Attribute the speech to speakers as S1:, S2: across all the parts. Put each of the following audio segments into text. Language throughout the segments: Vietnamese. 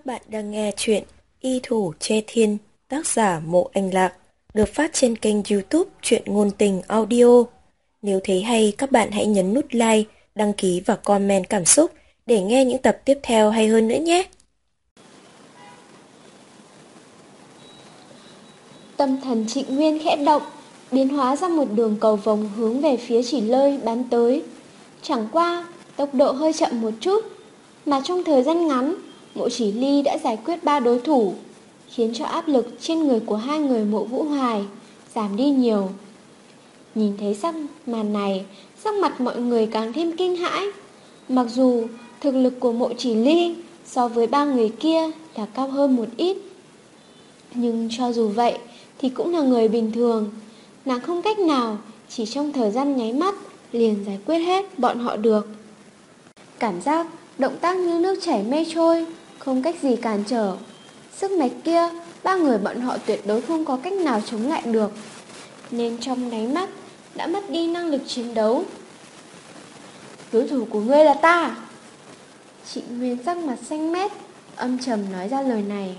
S1: bạn đang nghe chuyện Y Thủ Che Thiên, tác giả Mộ Anh Lạc, được phát trên kênh YouTube Truyện Ngôn Tình Audio. Nếu thấy hay, các bạn hãy nhấn nút like, đăng ký và comment cảm xúc để nghe những tập tiếp theo hay hơn nữa nhé.
S2: Tâm thần Trịnh Nguyên khẽ động, biến hóa ra một đường cầu vồng hướng về phía Chỉ Lơi bắn tới. Chẳng qua, tốc độ hơi chậm một chút, mà trong thời gian ngắn, Mộ Chỉ Ly đã giải quyết 3 đối thủ, khiến cho áp lực trên người của hai người Mộ Vũ Hoài giảm đi nhiều. Nhìn thấy màn này, sắc mặt mọi người càng thêm kinh hãi. Mặc dù thực lực của Mộ Chỉ Ly so với 3 người kia là cao hơn một ít, nhưng cho dù vậy thì cũng là người bình thường. Nàng không cách nào chỉ trong thời gian nháy mắt liền giải quyết hết bọn họ được. Cảm giác động tác như nước chảy mây trôi, không cách gì cản trở. Sức mạch kia, 3 người bọn họ tuyệt đối không có cách nào chống lại được, nên trong nháy mắt đã mất đi năng lực chiến đấu. Đối thủ của ngươi là ta. Trịnh Nguyên sắc mặt xanh mét, âm trầm nói ra lời này.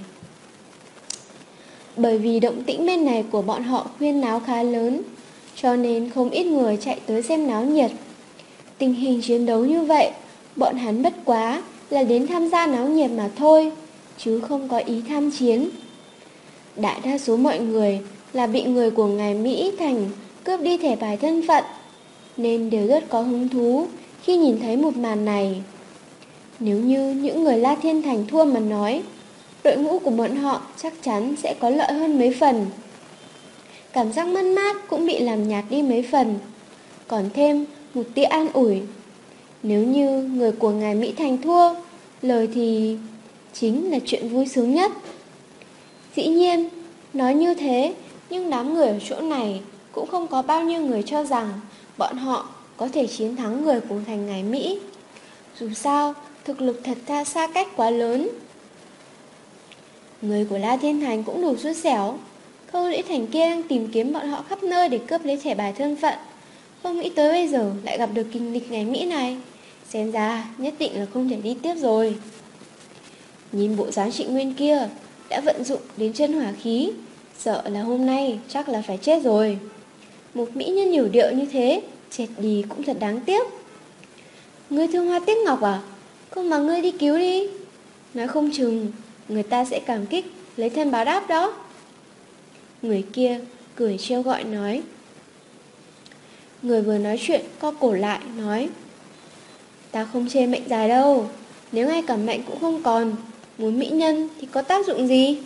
S2: Bởi vì động tĩnh bên này của bọn họ huyên náo khá lớn, cho nên không ít người chạy tới xem náo nhiệt. Tình hình chiến đấu như vậy, bọn hắn bất quá là đến tham gia náo nhiệt mà thôi, chứ không có ý tham chiến. Đại đa số mọi người là bị người của ngài Mỹ Thành cướp đi thẻ bài thân phận, nên đều rất có hứng thú khi nhìn thấy một màn này. Nếu như những người La Thiên Thành thua mà nói, đội ngũ của bọn họ chắc chắn sẽ có lợi hơn mấy phần. Cảm giác mất mát cũng bị làm nhạt đi mấy phần, còn thêm một tia an ủi. Nếu như người của ngài Mỹ Thành thua, lời thì chính là chuyện vui sướng nhất. Dĩ nhiên, nói như thế, nhưng đám người ở chỗ này cũng không có bao nhiêu người cho rằng bọn họ có thể chiến thắng người của thành ngài Mỹ. Dù sao, thực lực thật ra xa cách quá lớn. Người của La Thiên Thành cũng đủ xui xẻo. Khâu Lũy Thành kia đang tìm kiếm bọn họ khắp nơi để cướp lấy thẻ bài thân phận, không nghĩ tới bây giờ lại gặp được kình địch ngài Mỹ này. Xem ra nhất định là không thể đi tiếp rồi. Nhìn bộ dáng Trịnh Nguyên kia đã vận dụng đến chân hỏa khí, sợ là hôm nay chắc là phải chết rồi. Một mỹ nhân hiểu điệu như thế, chết đi cũng thật đáng tiếc. Ngươi thương Hoa Tiếc Ngọc à? Không mà ngươi đi cứu đi, nói không chừng người ta sẽ cảm kích lấy thêm báo đáp đó. Người kia cười trêu gọi nói. Người vừa nói chuyện co cổ lại nói, ta không chê mệnh dài đâu, nếu ngay cả mệnh cũng không còn, muốn mỹ nhân thì có tác dụng gì?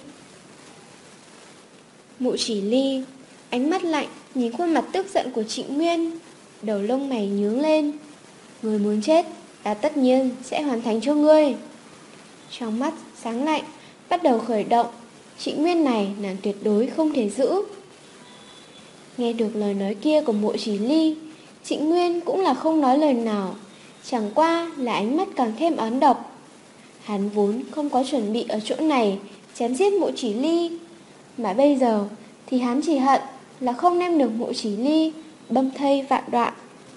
S2: Mộ Chỉ Ly ánh mắt lạnh nhìn khuôn mặt tức giận của Trịnh Nguyên, đầu lông mày nhướng lên. Người muốn chết, ta tất nhiên sẽ hoàn thành cho ngươi. Trong mắt sáng lạnh bắt đầu khởi động. Trịnh Nguyên này nàng tuyệt đối không thể giữ. Nghe được lời nói kia của Mộ Chỉ Ly, Trịnh Nguyên cũng là không nói lời nào, chẳng qua là ánh mắt càng thêm oán độc. Hắn vốn không có chuẩn bị ở chỗ này chém giết Mộ Chỉ Ly, mà bây giờ thì hắn chỉ hận là không đem được Mộ Chỉ Ly băm thây vạn đoạn.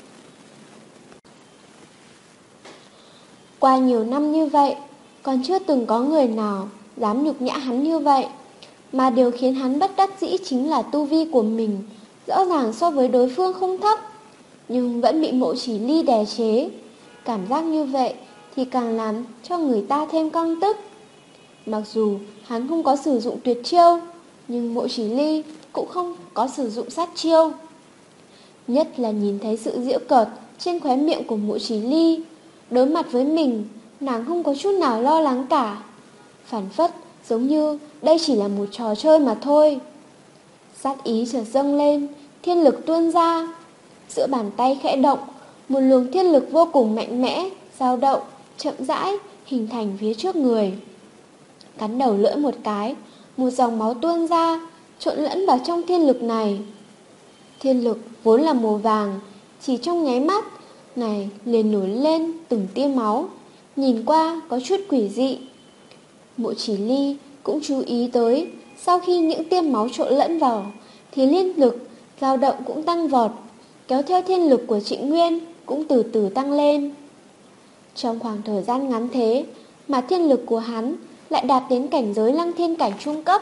S2: Qua nhiều năm như vậy, còn chưa từng có người nào dám nhục nhã hắn như vậy. Mà điều khiến hắn bất đắc dĩ chính là tu vi của mình rõ ràng so với đối phương không thấp, nhưng vẫn bị Mộ Chỉ Ly đè chế. Cảm giác như vậy thì càng làm cho người ta thêm căng tức. Mặc dù hắn không có sử dụng tuyệt chiêu, nhưng Mộ Chỉ Ly cũng không có sử dụng sát chiêu. Nhất là nhìn thấy sự giễu cợt trên khóe miệng của Mộ Chỉ Ly, đối mặt với mình, nàng không có chút nào lo lắng cả, phảng phất giống như đây chỉ là một trò chơi mà thôi. Sát ý chợt dâng lên, thiên lực tuôn ra. Giữa bàn tay khẽ động, một luồng thiên lực vô cùng mạnh mẽ dao động, chậm rãi hình thành phía trước người. Cắn đầu lưỡi một cái, một dòng máu tuôn ra, trộn lẫn vào trong thiên lực này. Thiên lực vốn là màu vàng, chỉ trong nháy mắt này liền nổi lên từng tia máu, nhìn qua có chút quỷ dị. Mộ Chỉ Ly cũng chú ý tới, sau khi những tia máu trộn lẫn vào thì liên lực dao động cũng tăng vọt, kéo theo thiên lực của Trịnh Nguyên cũng từ từ tăng lên. Trong khoảng thời gian ngắn thế mà thiên lực của hắn lại đạt đến cảnh giới lăng thiên cảnh trung cấp.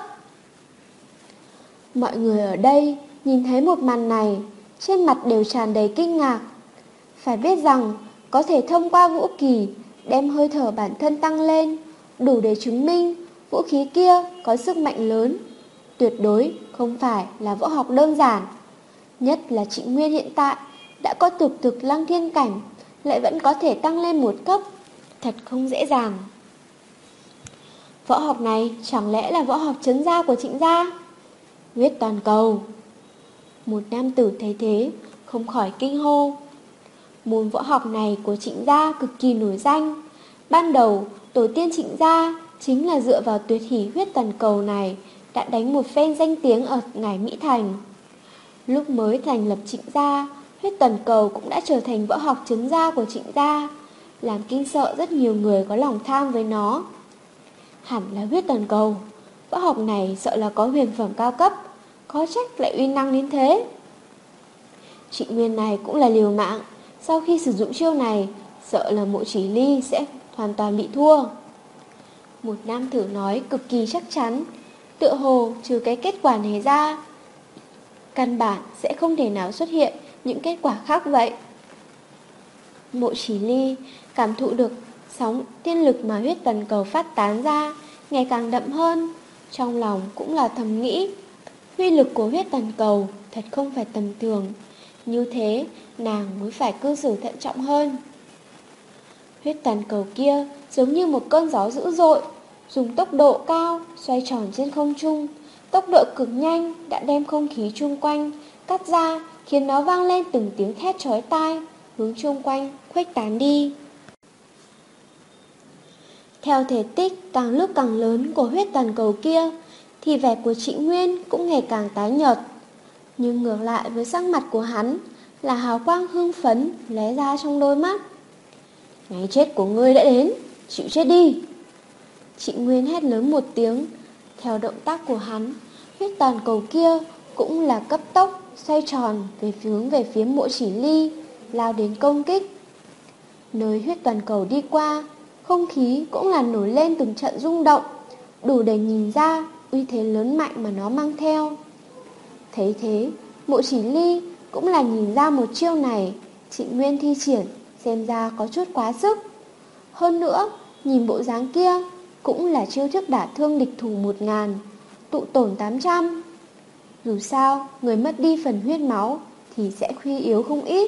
S2: Mọi người ở đây nhìn thấy một màn này, trên mặt đều tràn đầy kinh ngạc. Phải biết rằng, có thể thông qua vũ kỳ đem hơi thở bản thân tăng lên, đủ để chứng minh vũ khí kia có sức mạnh lớn. Tuyệt đối không phải là võ học đơn giản. Nhất là Trịnh Nguyên hiện tại đã có tục thực lăng thiên cảnh, lại vẫn có thể tăng lên một cấp, thật không dễ dàng. Võ học này chẳng lẽ là võ học trấn gia của Trịnh gia? Huyết toàn cầu. Một nam tử thấy thế, không khỏi kinh hô. Môn võ học này của Trịnh gia cực kỳ nổi danh. Ban đầu, tổ tiên Trịnh gia chính là dựa vào tuyệt hỷ huyết toàn cầu này đã đánh một phen danh tiếng ở Ngải Mỹ Thành. Lúc mới thành lập Trịnh gia, huyết toàn cầu cũng đã trở thành võ học trấn gia của Trịnh gia, làm kinh sợ rất nhiều người có lòng tham với nó. Hẳn là huyết toàn cầu, võ học này sợ là có huyền phẩm cao cấp, có trách lại uy năng đến thế. Trịnh Nguyên này cũng là liều mạng, sau khi sử dụng chiêu này, sợ là Mộ Chỉ Ly sẽ hoàn toàn bị thua. Một nam tử nói cực kỳ chắc chắn, tựa hồ trừ cái kết quả này ra, căn bản sẽ không thể nào xuất hiện những kết quả khác vậy. Mộ Chỉ Ly cảm thụ được sóng tiên lực mà huyết toàn cầu phát tán ra ngày càng đậm hơn, trong lòng cũng là thầm nghĩ, uy lực của huyết toàn cầu thật không phải tầm thường, như thế nàng mới phải cư xử thận trọng hơn. Huyết toàn cầu kia giống như một cơn gió dữ dội, dùng tốc độ cao xoay tròn trên không trung, tốc độ cực nhanh đã đem không khí chung quanh cắt ra, khiến nó vang lên từng tiếng thét chói tai, hướng chung quanh khuếch tán đi. Theo thể tích càng lúc càng lớn của huyết toàn cầu kia, thì vẻ của Trịnh Nguyên cũng ngày càng tái nhợt. Nhưng ngược lại với sắc mặt của hắn là hào quang hưng phấn lóe ra trong đôi mắt. Ngày chết của ngươi đã đến, chịu chết đi. Trịnh Nguyên hét lớn một tiếng. Theo động tác của hắn, huyết toàn cầu kia cũng là cấp tốc xoay tròn hướng về phía Mộ Chỉ Ly, lao đến công kích. Nơi huyết toàn cầu đi qua, không khí cũng là nổi lên từng trận rung động, đủ để nhìn ra uy thế lớn mạnh mà nó mang theo. Thấy thế, Mộ Chỉ Ly cũng là nhìn ra một chiêu này Trịnh Nguyên thi triển xem ra có chút quá sức. Hơn nữa, nhìn bộ dáng kia cũng là chiêu thức đả thương địch thủ 1000, tụ tổn 800. Dù sao, người mất đi phần huyết máu thì sẽ suy yếu không ít.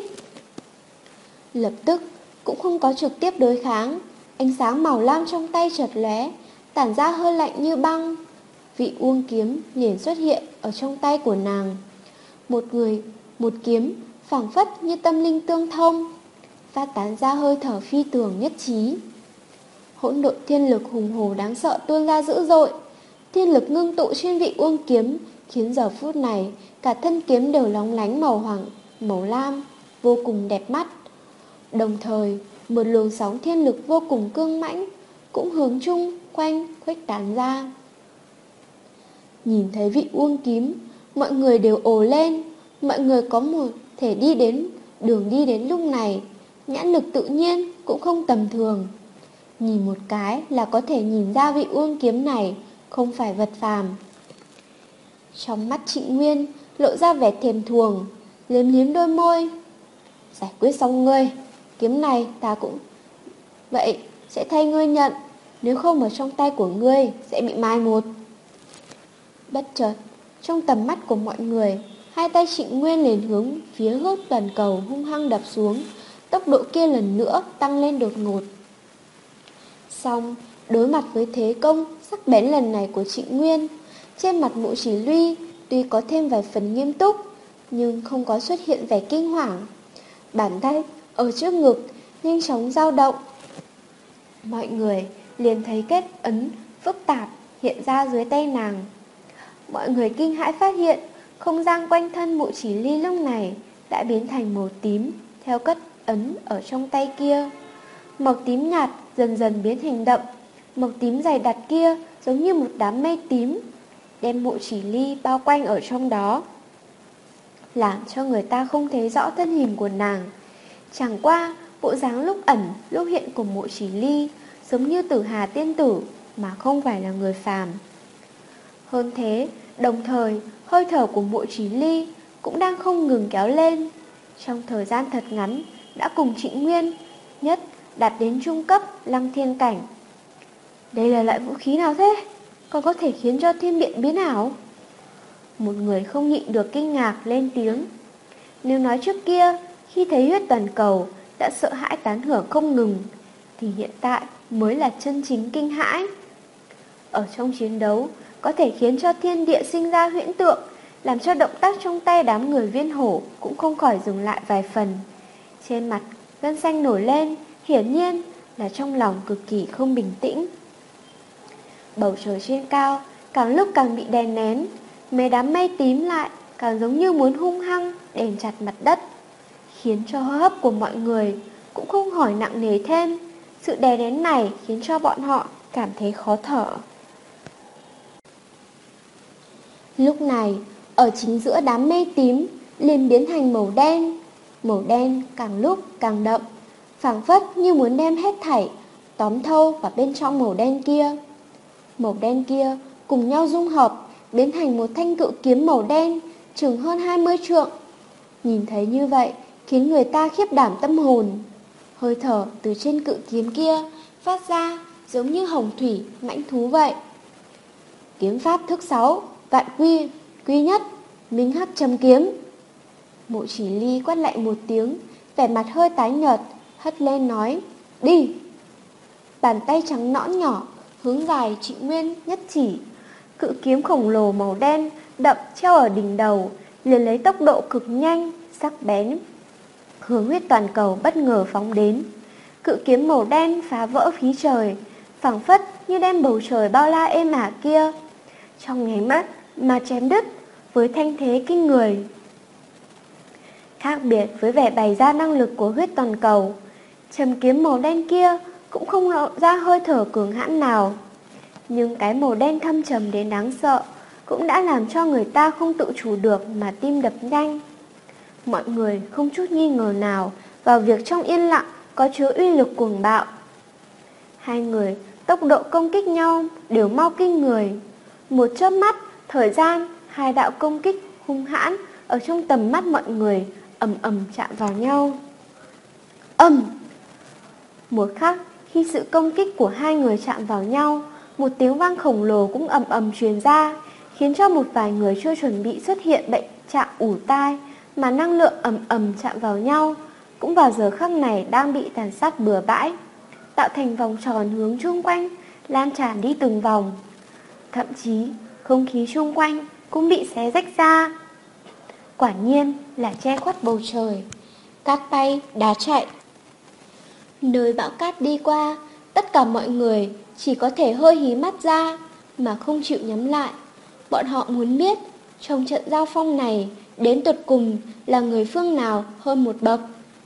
S2: Lập tức cũng không có trực tiếp đối kháng, ánh sáng màu lam trong tay chợt lóe, tản ra hơi lạnh như băng. Vị uông kiếm liền xuất hiện ở trong tay của nàng. Một người, một kiếm, phảng phất như tâm linh tương thông, phát tán ra hơi thở phi tường nhất trí. Hỗn độn thiên lực hùng hồ đáng sợ tuôn ra dữ dội. Thiên lực ngưng tụ trên vị uông kiếm, khiến giờ phút này cả thân kiếm đều lóng lánh màu hoàng, màu lam, vô cùng đẹp mắt. Đồng thời, một luồng sóng thiên lực vô cùng cương mãnh cũng hướng chung quanh khuếch tán ra. Nhìn thấy vị uông kiếm, mọi người đều ồ lên. Mọi người có một thể đi đến đường đi đến lúc này, nhãn lực tự nhiên cũng không tầm thường. Nhìn một cái là có thể nhìn ra vị uông kiếm này không phải vật phàm. Trong mắt Trịnh Nguyên lộ ra vẻ thèm thuồng, liếm liếm đôi môi. Giải quyết xong ngươi, kiếm này ta cũng vậy sẽ thay ngươi nhận, nếu không ở trong tay của ngươi sẽ bị mai một. Bất chợt, trong tầm mắt của mọi người, hai tay Trịnh Nguyên liền hướng phía hốt toàn cầu hung hăng đập xuống, tốc độ kia lần nữa tăng lên đột ngột. Xong, đối mặt với thế công sắc bén lần này của Trịnh Nguyên, trên mặt Mộ Chỉ Ly tuy có thêm vài phần nghiêm túc, nhưng không có xuất hiện vẻ kinh hoàng. Bàn tay ở trước ngực nhanh chóng dao động. Mọi người liền thấy kết ấn phức tạp hiện ra dưới tay nàng. Mọi người kinh hãi phát hiện không gian quanh thân Mộ Chỉ Ly lúc này đã biến thành màu tím theo kết ấn ở trong tay kia. Màu tím nhạt dần dần biến thành đậm, màu tím dày đặc kia giống như một đám mây tím, đem Mộ Chỉ Ly bao quanh ở trong đó, làm cho người ta không thấy rõ thân hình của nàng. Chẳng qua, bộ dáng lúc ẩn lúc hiện của Mộ Chỉ Ly giống như Tử Hà tiên tử, mà không phải là người phàm. Hơn thế, đồng thời, hơi thở của Mộ Chí Ly cũng đang không ngừng kéo lên. Trong thời gian thật ngắn, đã cùng Trịnh Nguyên nhất đạt đến trung cấp Lăng Thiên cảnh. Đây là loại vũ khí nào thế? Còn có thể khiến cho thiên địa biến ảo? Một người không nhịn được kinh ngạc lên tiếng. Nếu nói trước kia, khi thấy huyết toàn cầu đã sợ hãi tán thưởng không ngừng, thì hiện tại mới là chân chính kinh hãi. Ở trong chiến đấu, có thể khiến cho thiên địa sinh ra huyễn tượng, làm cho động tác trong tay đám người Viên Hổ cũng không khỏi dừng lại vài phần. Trên mặt gân xanh nổi lên, hiển nhiên là trong lòng cực kỳ không bình tĩnh. Bầu trời trên cao càng lúc càng bị đè nén, mấy đám mây tím lại càng giống như muốn hung hăng đèn chặt mặt đất, khiến cho hô hấp của mọi người cũng không khỏi nặng nề thêm. Sự đè nén này khiến cho bọn họ cảm thấy khó thở. Lúc này, ở chính giữa đám mây tím liền biến thành màu đen. Màu đen càng lúc càng đậm, phảng phất như muốn đem hết thảy tóm thâu vào bên trong màu đen kia. Màu đen kia cùng nhau dung hợp, biến thành một thanh cự kiếm màu đen chừng hơn 20 trượng. Nhìn thấy như vậy khiến người ta khiếp đảm tâm hồn. Hơi thở từ trên cự kiếm kia phát ra giống như hồng thủy mãnh thú vậy. Kiếm pháp thức 6, vạn quy, quy nhất, minh hắc châm kiếm. Mộ Chỉ Ly quát lại một tiếng, vẻ mặt hơi tái nhợt, hất lên nói, đi. Bàn tay trắng nõn nhỏ hướng dài Trịnh Nguyên nhất chỉ. Cự kiếm khổng lồ màu đen đậm treo ở đỉnh đầu liền lấy tốc độ cực nhanh, sắc bén, hướng huyết toàn cầu bất ngờ phóng đến. Cự kiếm màu đen phá vỡ khí trời, phảng phất như đem bầu trời bao la êm ả kia trong nháy mắt mà chém đứt với thanh thế kinh người. Khác biệt với vẻ bày ra năng lực của huyết toàn cầu, châm kiếm màu đen kia cũng không lộ ra hơi thở cường hãn nào. Nhưng cái màu đen thâm trầm đến đáng sợ cũng đã làm cho người ta không tự chủ được mà tim đập nhanh. Mọi người không chút nghi ngờ nào vào việc trong yên lặng có chứa uy lực cuồng bạo. Hai người tốc độ công kích nhau đều mau kinh người. Một chớp mắt, thời gian, hai đạo công kích hung hãn ở trong tầm mắt mọi người ầm ầm chạm vào nhau. Ầm! Một khắc, khi sự công kích của hai người chạm vào nhau, một tiếng vang khổng lồ cũng ầm ầm truyền ra, khiến cho một vài người chưa chuẩn bị xuất hiện bệnh trạng ù tai, mà năng lượng ầm ầm chạm vào nhau, cũng vào giờ khắc này đang bị tàn sát bừa bãi, tạo thành vòng tròn hướng chung quanh, lan tràn đi từng vòng. Thậm chí, không khí chung quanh cũng bị xé rách ra. Quả nhiên là che khuất bầu trời, cát bay, đá chạy. Nơi bão cát đi qua, tất cả mọi người chỉ có thể hơi hí mắt ra mà không chịu nhắm lại. Bọn họ muốn biết trong trận giao phong này đến tột cùng là người phương nào hơn một bậc.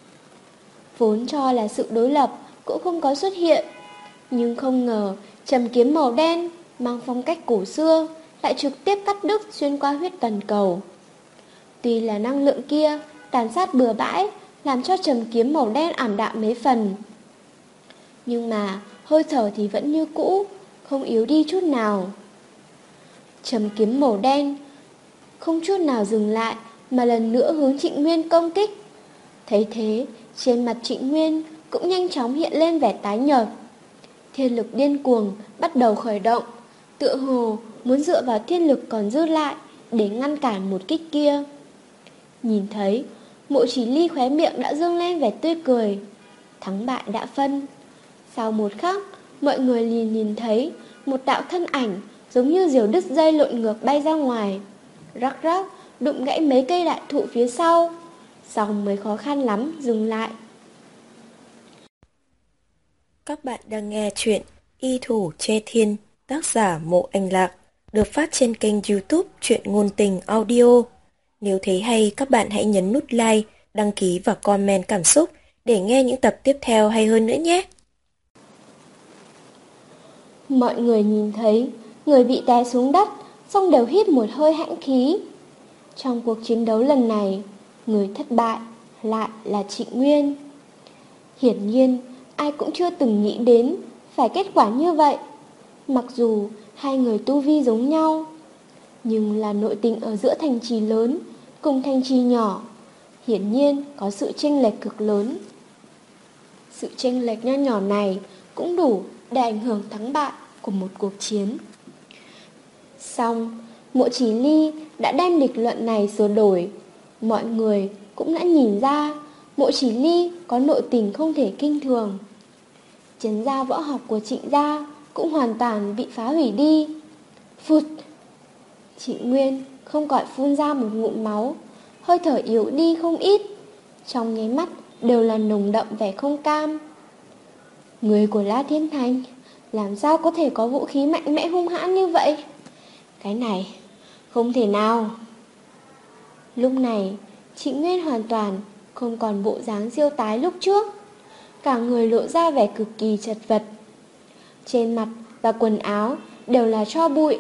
S2: Vốn cho là sự đối lập cũng không có xuất hiện, nhưng không ngờ trầm kiếm màu đen mang phong cách cổ xưa lại trực tiếp cắt đứt xuyên qua huyết toàn cầu. Tuy là năng lượng kia tàn sát bừa bãi làm cho trầm kiếm màu đen ảm đạm mấy phần, nhưng mà hơi thở thì vẫn như cũ, không yếu đi chút nào. Trầm kiếm màu đen không chút nào dừng lại mà lần nữa hướng Trịnh Nguyên công kích. Thấy thế, trên mặt Trịnh Nguyên cũng nhanh chóng hiện lên vẻ tái nhợt. Thiên lực điên cuồng bắt đầu khởi động, tựa hồ muốn dựa vào thiên lực còn dư lại để ngăn cản một kích kia. Nhìn thấy, Mộ Chỉ Ly khóe miệng đã dương lên vẻ tươi cười. Thắng bại đã phân. Sau một khắc, mọi người liền nhìn thấy một đạo thân ảnh giống như diều đứt dây lộn ngược bay ra ngoài, rắc rắc đụng gãy mấy cây đại thụ phía sau, xong mới khó khăn lắm dừng lại.
S1: Các bạn đang nghe chuyện Y Thủ Chê Thiên, tác giả Mộ Anh Lạc, được phát trên kênh YouTube Truyện Ngôn Tình Audio. Nếu thấy hay, các bạn hãy nhấn nút like, đăng ký và comment cảm xúc để nghe những tập tiếp theo hay hơn nữa nhé.
S2: Mọi người nhìn thấy người bị té xuống đất, xong đều hít một hơi hãnh khí. Trong cuộc chiến đấu lần này, người thất bại lại là Trịnh Nguyên. Hiển nhiên, ai cũng chưa từng nghĩ đến phải kết quả như vậy. Mặc dù hai người tu vi giống nhau, nhưng là nội tình ở giữa thành trì lớn cùng thành trì nhỏ, hiển nhiên có sự chênh lệch cực lớn. Sự chênh lệch nho nhỏ này cũng đủ để ảnh hưởng thắng bại của một cuộc chiến. Xong, Mộ Chỉ Ly đã đem lịch luận này sửa đổi. Mọi người cũng đã nhìn ra Mộ Chỉ Ly có nội tình không thể kinh thường. Trấn gia võ học của Trịnh gia cũng hoàn toàn bị phá hủy đi. Phụt! Trịnh Nguyên không gọi phun ra một ngụm máu, hơi thở yếu đi không ít, trong nháy mắt đều là nồng đậm vẻ không cam. Người của La Thiên Thành làm sao có thể có vũ khí mạnh mẽ hung hãn như vậy? Cái này không thể nào. Lúc này Trịnh Nguyên hoàn toàn không còn bộ dáng diêu tái lúc trước, cả người lộ ra vẻ cực kỳ chật vật. Trên mặt và quần áo đều là tro bụi.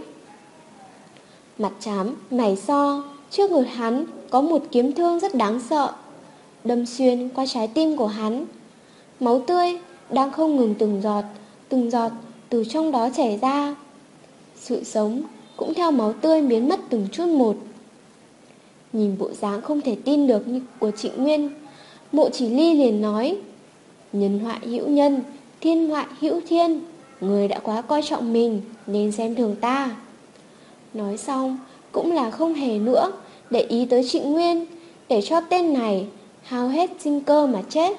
S2: Mặt trám, mày so, trước ngực hắn có một kiếm thương rất đáng sợ, đâm xuyên qua trái tim của hắn. Máu tươi đang không ngừng từng giọt từ trong đó chảy ra. Sự sống cũng theo máu tươi biến mất từng chút một. Nhìn bộ dáng không thể tin được như của Trịnh Nguyên, Mộ Chỉ Ly liền nói: nhân họa hữu nhân, thiên họa hữu thiên. Người đã quá coi trọng mình nên xem thường ta. Nói xong cũng là không hề nữa để ý tới Trịnh Nguyên, để cho tên này hao hết sinh cơ mà chết.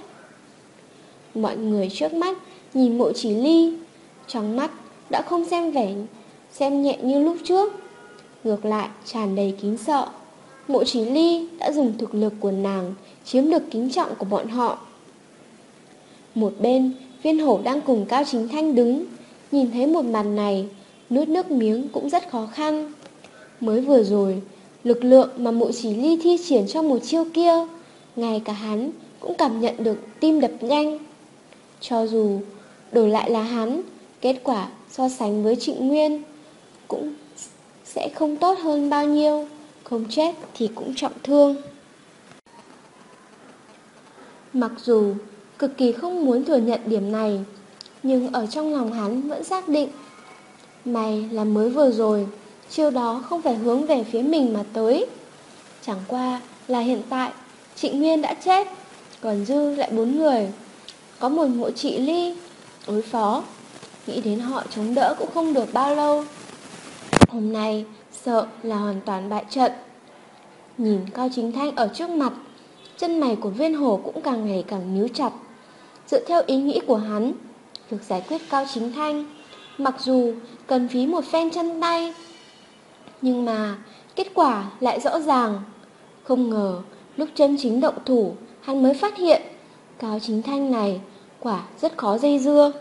S2: Mọi người trước mắt nhìn Mộ Chỉ Ly, trong mắt đã không xem nhẹ như lúc trước, ngược lại tràn đầy kính sợ. Mộ Chỉ Ly đã dùng thực lực của nàng chiếm được kính trọng của bọn họ. Một bên, Viên Hổ đang cùng Cao Chính Thanh đứng, nhìn thấy một màn này, nuốt nước miếng cũng rất khó khăn. Mới vừa rồi, lực lượng mà Mộ Chỉ Ly thi triển trong một chiêu kia, ngay cả hắn cũng cảm nhận được tim đập nhanh. Cho dù đổi lại là hắn, kết quả so sánh với Trịnh Nguyên cũng sẽ không tốt hơn bao nhiêu, không chết thì cũng trọng thương. Mặc dù cực kỳ không muốn thừa nhận điểm này, nhưng ở trong lòng hắn vẫn xác định, may là mới vừa rồi chiêu đó không phải hướng về phía mình mà tới. Chẳng qua là hiện tại Trịnh Nguyên đã chết, còn dư lại 4 người, có một Mộ Chỉ Ly đối phó, nghĩ đến họ chống đỡ cũng không được bao lâu. Hôm nay sợ là hoàn toàn bại trận. Nhìn Cao Chính Thanh ở trước mặt, chân mày của Viên Hổ cũng càng ngày càng nhíu chặt. Dựa theo ý nghĩ của hắn, việc giải quyết Cao Chính Thanh mặc dù cần phí một phen chân tay, nhưng mà kết quả lại rõ ràng. Không ngờ lúc chân chính động thủ, hắn mới phát hiện Cao Chính Thanh này quả rất khó dây dưa.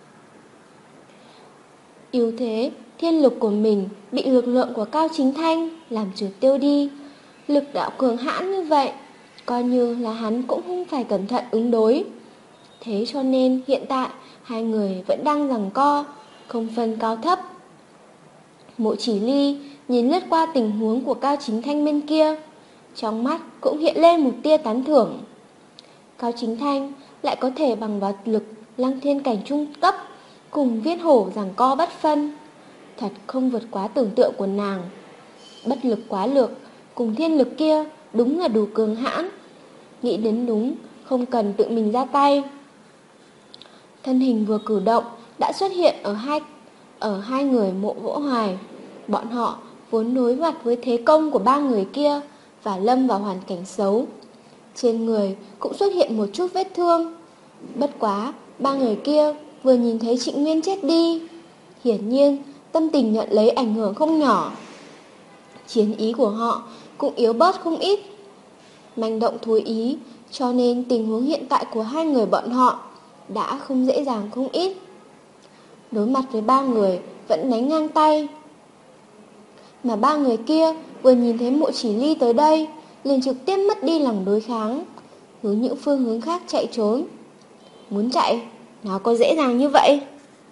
S2: Yếu thế thiên lực của mình bị lực lượng của Cao Chính Thanh làm trượt tiêu đi. Lực đạo cường hãn như vậy, coi như là hắn cũng không phải cẩn thận ứng đối. Thế cho nên hiện tại hai người vẫn đang giằng co, không phân cao thấp. Mộ Chỉ Ly nhìn lướt qua tình huống của Cao Chính Thanh bên kia, trong mắt cũng hiện lên một tia tán thưởng. Cao Chính Thanh lại có thể bằng vào lực Lăng Thiên cảnh trung cấp cùng Viên Hổ giằng co bất phân, thật không vượt quá tưởng tượng của nàng. Bất lực quá lực cùng thiên lực kia đúng là đủ cường hãn. Nghĩ đến đúng, không cần tự mình ra tay. Thân hình vừa cử động đã xuất hiện ở hai người Mộ Võ Hoài. Bọn họ vốn đối mặt với thế công của 3 người kia và lâm vào hoàn cảnh xấu. Trên người cũng xuất hiện một chút vết thương. Bất quá 3 người kia vừa nhìn thấy Trịnh Nguyên chết đi, hiển nhiên tâm tình nhận lấy ảnh hưởng không nhỏ. Chiến ý của họ cũng yếu bớt không ít, manh động thối ý, cho nên tình huống hiện tại của hai người bọn họ đã không dễ dàng không ít. Đối mặt với 3 người vẫn đánh ngang tay, mà 3 người kia vừa nhìn thấy Mộ Chỉ Ly tới đây liền trực tiếp mất đi lòng đối kháng, hướng những phương hướng khác chạy trốn. Muốn chạy, nào có dễ dàng như vậy.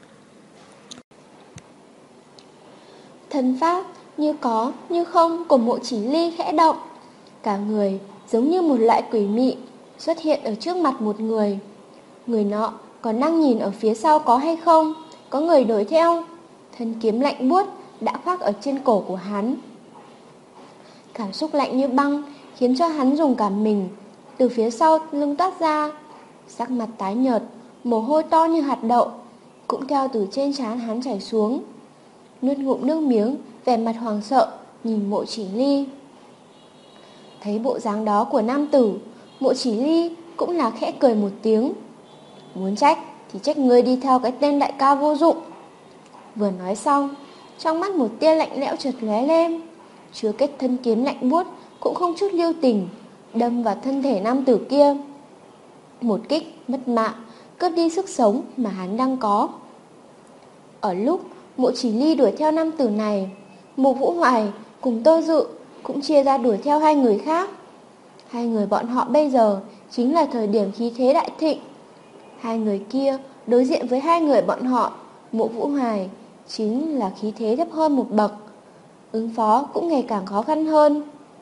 S2: Thân pháp như có như không của Mộ Chỉ Ly khẽ động, cả người giống như một loại quỷ mị xuất hiện ở trước mặt một người. Người nọ còn đang nhìn ở phía sau có hay không có người đuổi theo. Thân kiếm lạnh buốt đã khoác ở trên cổ của hắn. Cảm xúc lạnh như băng khiến cho hắn rùng cả mình. Từ phía sau lưng toát ra, sắc mặt tái nhợt, mồ hôi to như hạt đậu cũng theo từ trên trán hắn chảy xuống. Nuốt ngụm nước miếng, vẻ mặt hoảng sợ nhìn Mộ Chỉ Ly. Thấy bộ dáng đó của nam tử, Mộ Chỉ Ly cũng là khẽ cười một tiếng. Muốn trách thì trách ngươi đi theo cái tên đại ca vô dụng. Vừa nói xong, trong mắt một tia lạnh lẽo chợt lóe lên, chứa kết thân kiếm lạnh buốt cũng không chút lưu tình đâm vào thân thể nam tử kia. Một kích mất mạng, cướp đi sức sống mà hắn đang có. Ở lúc Mộ Chỉ Ly đuổi theo nam tử này, Mộ Vũ Hoài cùng Tô Dự cũng chia ra đuổi theo hai người khác. Hai người bọn họ bây giờ chính là thời điểm khí thế đại thịnh. Hai người kia đối diện với hai người bọn họ, Mộ Vũ Hoài chính là khí thế thấp hơn một bậc, ứng phó cũng ngày càng khó khăn hơn.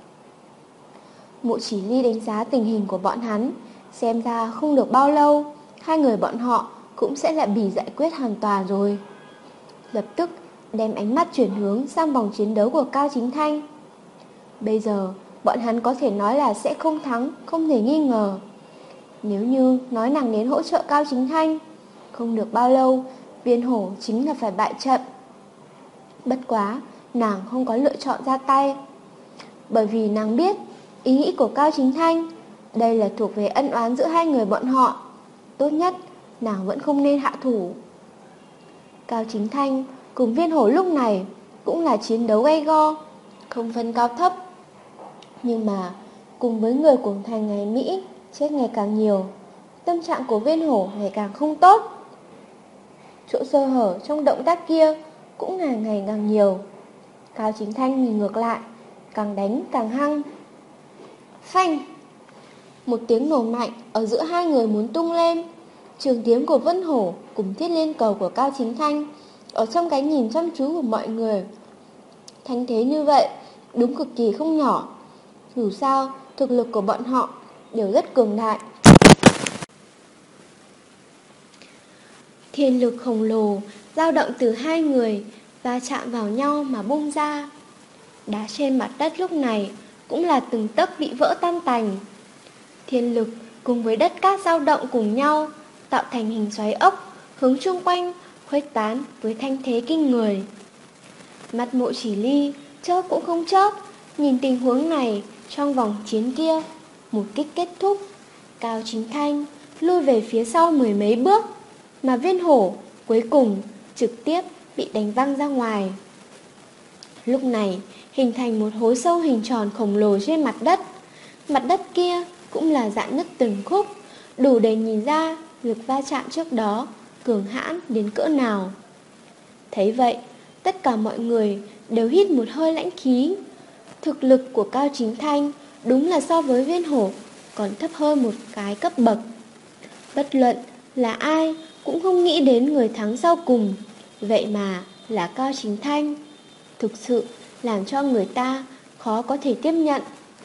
S2: Mộ Chỉ Ly đánh giá tình hình của bọn hắn, xem ra không được bao lâu hai người bọn họ cũng sẽ lại bị giải quyết hoàn toàn rồi. Lập tức đem ánh mắt chuyển hướng sang vòng chiến đấu của Cao Chính Thanh. Bây giờ bọn hắn có thể nói là sẽ không thắng, không thể nghi ngờ. Nếu như nói nàng đến hỗ trợ Cao Chính Thanh, không được bao lâu Viên Hổ chính là phải bại trận. Bất quá nàng không có lựa chọn ra tay, bởi vì nàng biết ý nghĩ của Cao Chính Thanh, đây là thuộc về ân oán giữa hai người bọn họ. Tốt nhất nàng vẫn không nên hạ thủ. Cao Chính Thanh cùng Viên Hổ lúc này cũng là chiến đấu gay go, không phân cao thấp. Nhưng mà cùng với người của thành ngày Mỹ chết ngày càng nhiều, tâm trạng của Viên Hổ ngày càng không tốt. Chỗ sơ hở trong động tác kia cũng ngày càng nhiều. Cao Chính Thanh nhìn ngược lại, càng đánh càng hăng. Phanh! Một tiếng nổ mạnh ở giữa hai người muốn tung lên. Trường kiếm của Vân Hổ cùng thiết liên cầu của Cao Chính Thanh ở trong cái nhìn chăm chú của mọi người. Thanh thế như vậy đúng cực kỳ không nhỏ. Dù sao thực lực của bọn họ đều rất cường đại. Thiên lực khổng lồ dao động từ hai người va chạm vào nhau mà bung ra. Đá trên mặt đất lúc này cũng là từng tấc bị vỡ tan tành. Thiên lực cùng với đất cát dao động cùng nhau tạo thành hình xoáy ốc hướng chung quanh khuếch tán với thanh thế kinh người. Mắt Mộ Chỉ Ly chớp cũng không chớp nhìn tình huống này. Trong vòng chiến kia, một kích kết thúc, Cao Chính Thanh lui về phía sau mười mấy bước, mà Viên Hổ cuối cùng trực tiếp bị đánh văng ra ngoài. Lúc này hình thành một hố sâu hình tròn khổng lồ trên mặt đất. Mặt đất kia cũng là rạn nứt từng khúc, đủ để nhìn ra lực va chạm trước đó cường hãn đến cỡ nào. Thấy vậy, tất cả mọi người đều hít một hơi lãnh khí. Thực lực của Cao Chính Thanh đúng là so với Viên Hổ còn thấp hơn một cái cấp bậc. Bất luận là ai cũng không nghĩ đến người thắng sau cùng, vậy mà là Cao Chính Thanh. Thực sự làm cho người ta khó có thể tiếp nhận.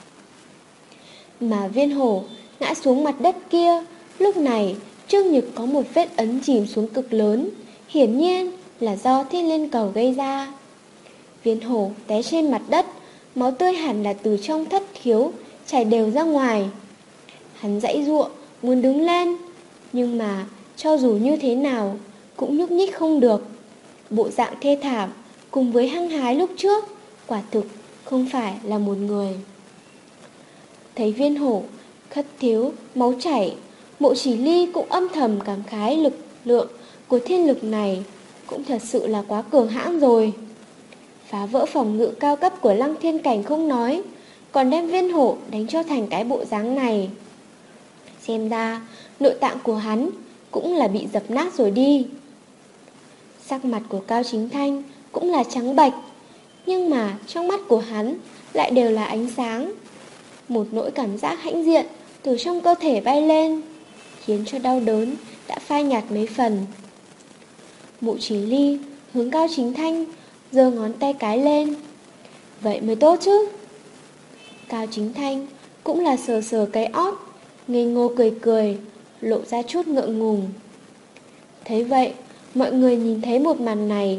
S2: Mà Viên Hổ ngã xuống mặt đất kia, lúc này trước ngực có một vết ấn chìm xuống cực lớn, hiển nhiên là do thiết liên cầu gây ra. Viên Hổ té trên mặt đất, máu tươi hẳn là từ trong thất khiếu chảy đều ra ngoài. Hắn giãy giụa muốn đứng lên, nhưng mà cho dù như thế nào cũng nhúc nhích không được. Bộ dạng thê thảm cùng với hăng hái lúc trước quả thực không phải là một người. Thấy Viên Hổ khất thiếu máu chảy, Mộ Chỉ Ly cũng âm thầm cảm khái lực lượng của thiên lực này cũng thật sự là quá cường hãn rồi. Phá vỡ phòng ngự cao cấp của Lăng Thiên Cảnh không nói, còn đem Viên Hổ đánh cho thành cái bộ dáng này. Xem ra nội tạng của hắn cũng là bị dập nát rồi đi. Sắc mặt của Cao Chính Thanh cũng là trắng bệch, nhưng mà trong mắt của hắn lại đều là ánh sáng. Một nỗi cảm giác hãnh diện từ trong cơ thể bay lên, khiến cho đau đớn đã phai nhạt mấy phần. Mộ Chỉ Ly hướng Cao Chính Thanh giơ ngón tay cái lên. Vậy mới tốt chứ. Cao Chính Thanh cũng là sờ sờ cái ót, ngây ngô cười cười, lộ ra chút ngượng ngùng. Thấy vậy, mọi người nhìn thấy một màn này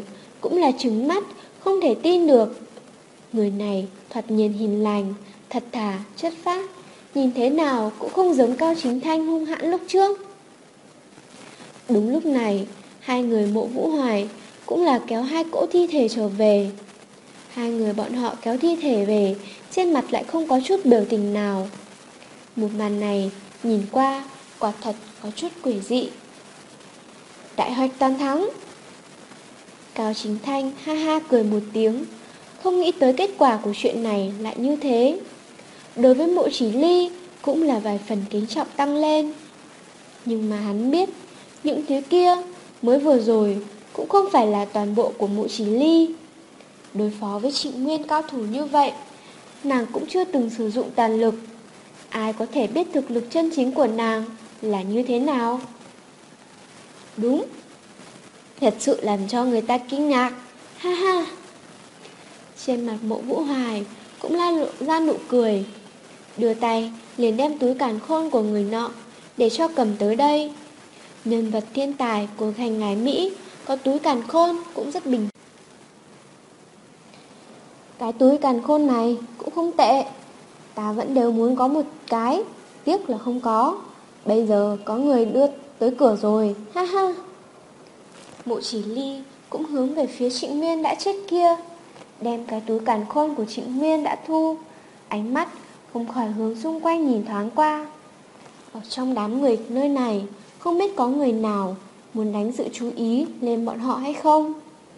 S2: cũng là trừng mắt, không thể tin được. Người này thoạt nhìn hiền lành, thật thà, chất phác, nhìn thế nào cũng không giống Cao Chính Thanh hung hãn lúc trước. Đúng lúc này, hai người Mộ Vũ Hoài cũng là kéo hai cỗ thi thể trở về. Hai người bọn họ kéo thi thể về, trên mặt lại không có chút biểu tình nào. Một màn này nhìn qua quả thật có chút quỷ dị. Đại hoạch toàn thắng. Cao Chính Thanh ha ha cười một tiếng, không nghĩ tới kết quả của chuyện này lại như thế. Đối với Mộ Chỉ Ly cũng là vài phần kính trọng tăng lên. Nhưng mà hắn biết, những thứ kia mới vừa rồi cũng không phải là toàn bộ của Mộ Chỉ Ly. Đối phó với Trịnh Nguyên cao thủ như vậy, nàng cũng chưa từng sử dụng tàn lực. Ai có thể biết thực lực chân chính của nàng là như thế nào? Đúng, thật sự làm cho người ta kinh ngạc. Ha ha. Trên mặt Mộ Vũ Hoài cũng lộ ra nụ cười, đưa tay liền đem túi càn khôn của người nọ để cho cầm tới đây. Nhân vật thiên tài của thành ngái Mỹ có túi càn khôn cũng rất bình. Cái túi càn khôn này cũng không tệ, ta vẫn đều muốn có một cái, tiếc là không có. Bây giờ có người đưa tới cửa rồi, ha ha. Mộ Chỉ Ly cũng hướng về phía Trịnh Nguyên đã chết kia, đem cái túi càn khôn của Trịnh Nguyên đã thu, ánh mắt không khỏi hướng xung quanh nhìn thoáng qua. Ở trong đám người nơi này, không biết có người nào muốn đánh sự chú ý lên bọn họ hay không.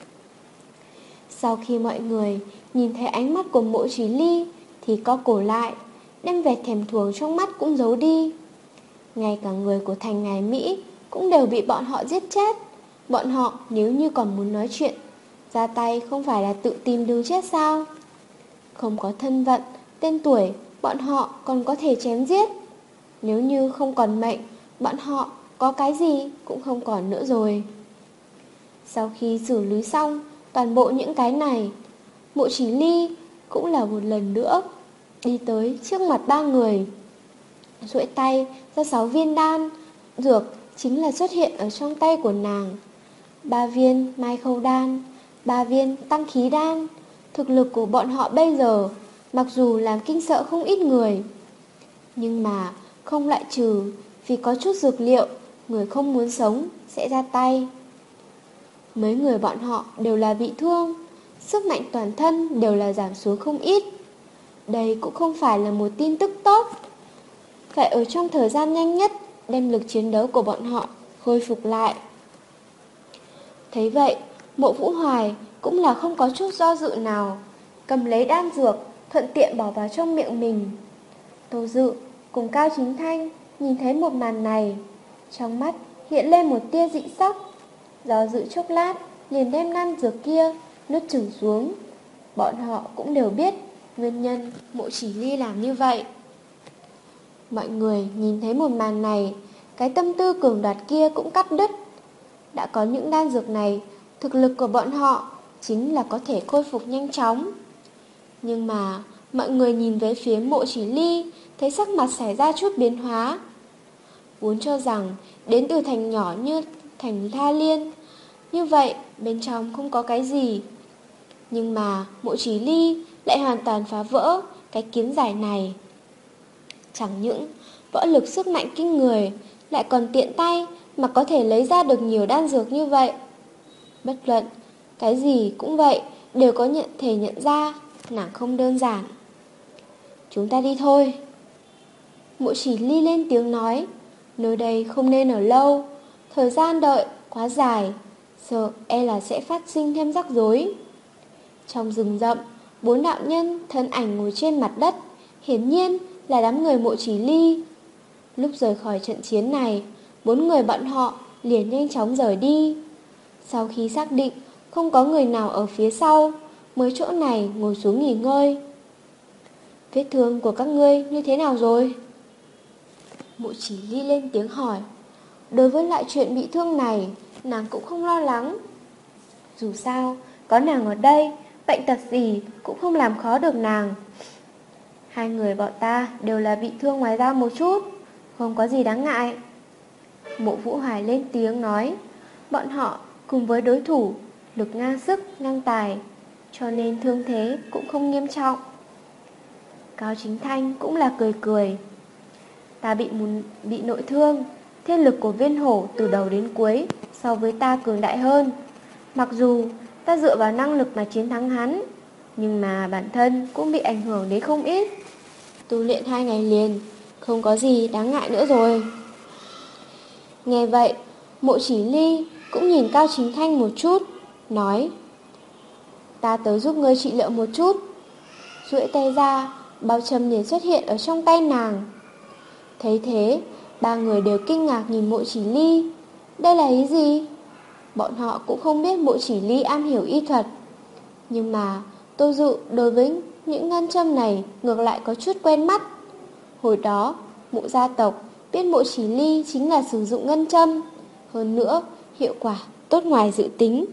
S2: Sau khi mọi người nhìn thấy ánh mắt của Mộ Chỉ Ly thì co cổ lại, đem vẻ thèm thuồng trong mắt cũng giấu đi. Ngay cả người của thành ngài Mỹ cũng đều bị bọn họ giết chết. Bọn họ nếu như còn muốn nói chuyện, ra tay không phải là tự tìm đường chết sao? Không có thân phận, tên tuổi, bọn họ còn có thể chém giết. Nếu như không còn mệnh, bọn họ có cái gì cũng không còn nữa rồi. Sau khi xử lý xong toàn bộ những cái này, Mộ Chỉ Ly cũng là một lần nữa đi tới trước mặt ba người, duỗi tay ra 6 viên đan dược chính là xuất hiện ở trong tay của nàng. 3 viên mai khâu đan, 3 viên tăng khí đan. Thực lực của bọn họ bây giờ mặc dù làm kinh sợ không ít người, nhưng mà không loại trừ vì có chút dược liệu người không muốn sống sẽ ra tay. Mấy người bọn họ đều là bị thương, sức mạnh toàn thân đều là giảm xuống không ít. Đây cũng không phải là một tin tức tốt. Phải ở trong thời gian nhanh nhất đem lực chiến đấu của bọn họ khôi phục lại. Thấy vậy, Mộ Vũ Hoài cũng là không có chút do dự nào, cầm lấy đan dược thuận tiện bỏ vào trong miệng mình. Tô Dự cùng Cao Chính Thanh nhìn thấy một màn này, trong mắt hiện lên một tia dị sắc, do dự chốc lát liền đem đan dược kia nuốt chửng xuống. Bọn họ cũng đều biết nguyên nhân Mộ Chỉ Ly làm như vậy. Mọi người nhìn thấy một màn này, cái tâm tư cường đoạt kia cũng cắt đứt. Đã có những đan dược này, thực lực của bọn họ chính là có thể khôi phục nhanh chóng. Nhưng mà mọi người nhìn về phía Mộ Chỉ Ly, thấy sắc mặt xảy ra chút biến hóa. Vốn cho rằng đến từ thành nhỏ như thành La Liên, như vậy bên trong không có cái gì. Nhưng mà Mộ Chỉ Ly lại hoàn toàn phá vỡ cái kiến giải này. Chẳng những võ lực sức mạnh kinh người, lại còn tiện tay mà có thể lấy ra được nhiều đan dược như vậy. Bất luận cái gì cũng vậy, đều có thể nhận ra nàng không đơn giản. Chúng ta đi thôi. Mộ Chỉ Ly lên tiếng nói, nơi đây không nên ở lâu, thời gian đợi quá dài, sợ e là sẽ phát sinh thêm rắc rối. Trong rừng rậm, 4 đạo nhân thân ảnh ngồi trên mặt đất, hiển nhiên là đám người Mộ Chỉ Ly. Lúc rời khỏi trận chiến này, 4 người bọn họ liền nhanh chóng rời đi. Sau khi xác định không có người nào ở phía sau, mới chỗ này ngồi xuống nghỉ ngơi. Vết thương của các ngươi như thế nào rồi? Mộ Chỉ Ly lên tiếng hỏi. Đối với lại chuyện bị thương này, nàng cũng không lo lắng. Dù sao, có nàng ở đây, bệnh tật gì cũng không làm khó được nàng. Hai người bọn ta đều là bị thương ngoài da một chút, không có gì đáng ngại. Mộ Vũ Hoài lên tiếng nói, bọn họ cùng với đối thủ lực ngang sức, ngang tài, cho nên thương thế cũng không nghiêm trọng. Cao Chính Thanh cũng là cười cười. Ta bị nội thương, thiên lực của Viên Hổ từ đầu đến cuối so với ta cường đại hơn. Mặc dù ta dựa vào năng lực mà chiến thắng hắn, nhưng mà bản thân cũng bị ảnh hưởng đến không ít. Tu luyện 2 ngày liền, không có gì đáng ngại nữa rồi. Nghe vậy, Mộ Chỉ Ly cũng nhìn Cao Chính Thanh một chút, nói: Ta tới giúp ngươi trị liệu một chút. Duỗi tay ra, bao châm liền xuất hiện ở trong tay nàng. Thấy thế, ba người đều kinh ngạc nhìn Mộ Chỉ Ly. Đây là ý gì? Bọn họ cũng không biết Mộ Chỉ Ly am hiểu y thuật, nhưng mà Tô Dụ đối với những ngân châm này ngược lại có chút quen mắt. Hồi đó, Mộ gia tộc biết Mộ Chỉ Ly chính là sử dụng ngân châm, hơn nữa hiệu quả tốt ngoài dự tính.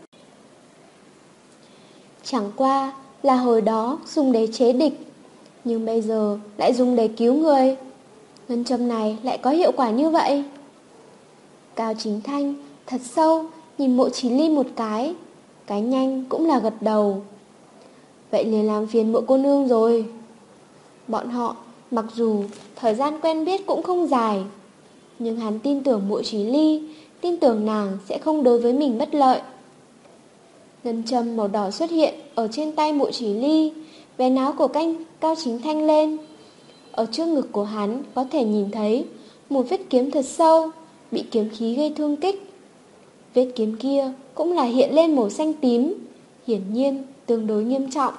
S2: Chẳng qua là hồi đó dùng để chế địch, nhưng bây giờ lại dùng để cứu người. Ngân châm này lại có hiệu quả như vậy. Cao Chính Thanh thật sâu nhìn Mộ Chỉ Ly một cái nhanh cũng là gật đầu. Vậy liền làm phiền Mộ cô nương rồi. Bọn họ mặc dù thời gian quen biết cũng không dài, nhưng hắn tin tưởng Mộ Chỉ Ly, tin tưởng nàng sẽ không đối với mình bất lợi. Ngân châm màu đỏ xuất hiện ở trên tay Mộ Chỉ Ly, vén áo của Cao Chính Thanh lên. Ở trước ngực của hắn có thể nhìn thấy một vết kiếm thật sâu, bị kiếm khí gây thương kích. Vết kiếm kia cũng là hiện lên màu xanh tím, hiển nhiên tương đối nghiêm trọng.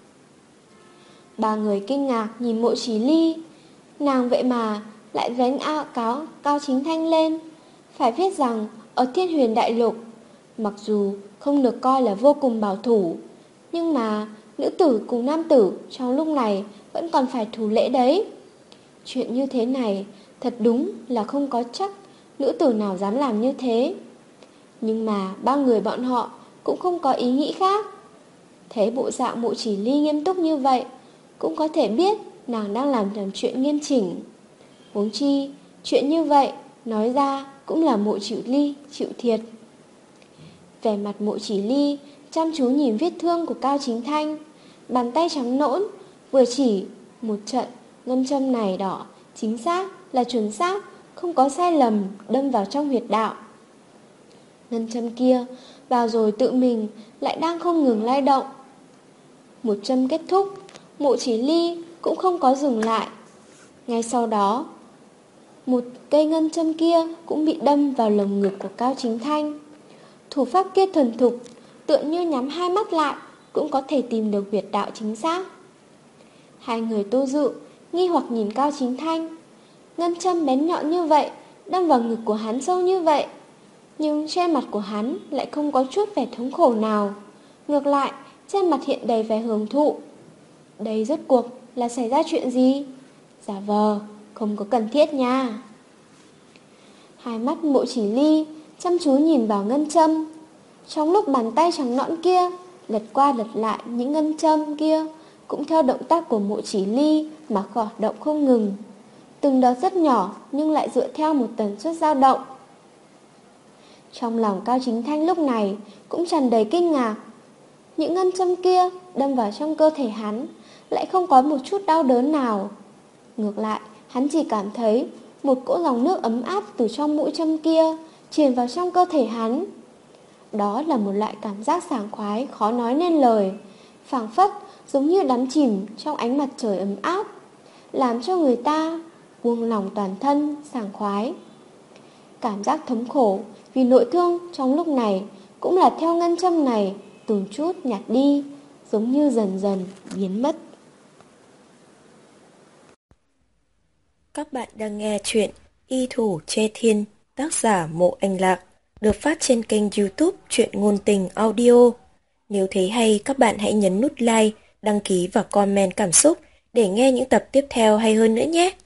S2: Ba người kinh ngạc nhìn Mộ Chỉ Ly, nàng vậy mà lại vén áo Cao Chính Thanh lên. Phải biết rằng ở Thiên Huyền Đại Lục, mặc dù không được coi là vô cùng bảo thủ, nhưng mà nữ tử cùng nam tử trong lúc này vẫn còn phải thủ lễ đấy. Chuyện như thế này thật đúng là không có chắc nữ tử nào dám làm như thế. Nhưng mà ba người bọn họ cũng không có ý nghĩ khác. Thấy bộ dạng Mộ Chỉ Ly nghiêm túc như vậy, cũng có thể biết nàng đang làm chuyện nghiêm chỉnh. Huống chi chuyện như vậy nói ra cũng là Mộ Chỉ Ly chịu thiệt. Vẻ mặt Mộ Chỉ Ly chăm chú nhìn vết thương của Cao Chính Thanh, bàn tay trắng nõn vừa chỉ một trận. Ngân châm này đỏ chính xác là chuẩn xác, không có sai lầm, đâm vào trong huyệt đạo. Ngân châm kia vào rồi tự mình lại đang không ngừng lay động. Một châm kết thúc, Mộ Chỉ Ly cũng không có dừng lại. Ngay sau đó, một cây ngân châm kia cũng bị đâm vào lồng ngực của Cao Chính Thanh. Thủ pháp kia thuần thục, tựa như nhắm hai mắt lại cũng có thể tìm được huyệt đạo chính xác. Hai người Tô Dự nghi hoặc nhìn Cao Chính Thanh. Ngân châm bén nhọn như vậy, đâm vào ngực của hắn sâu như vậy, nhưng trên mặt của hắn lại không có chút vẻ thống khổ nào. Ngược lại, trên mặt hiện đầy vẻ hưởng thụ. Đây rốt cuộc là xảy ra chuyện gì? Giả vờ, không có cần thiết nha. Hai mắt Mộ Chỉ Ly chăm chú nhìn vào ngân châm. Trong lúc bàn tay trắng nõn kia lật qua lật lại những ngân châm kia, cũng theo động tác của Mộ Chỉ Ly mà khởi động không ngừng. Từng đợt rất nhỏ nhưng lại dựa theo một tần suất dao động. Trong lòng Cao Chính Thanh lúc này cũng tràn đầy kinh ngạc. Những ngân châm kia đâm vào trong cơ thể hắn lại không có một chút đau đớn nào. Ngược lại, hắn chỉ cảm thấy một cỗ dòng nước ấm áp từ trong mũi châm kia truyền vào trong cơ thể hắn. Đó là một loại cảm giác sảng khoái khó nói nên lời, phảng phất giống như đắm chìm trong ánh mặt trời ấm áp, làm cho người ta buông lỏng toàn thân, sảng khoái. Cảm giác thống khổ vì nội thương trong lúc này cũng là theo ngân châm này từng chút nhạt đi, giống như dần dần biến mất.
S1: Các bạn đang nghe chuyện Y Thủ Che Thiên, tác giả Mộ Anh Lạc, được phát trên kênh YouTube Truyện Ngôn Tình Audio. Nếu thấy hay, các bạn hãy nhấn nút like, đăng ký và comment cảm xúc để nghe những tập tiếp theo hay hơn nữa nhé.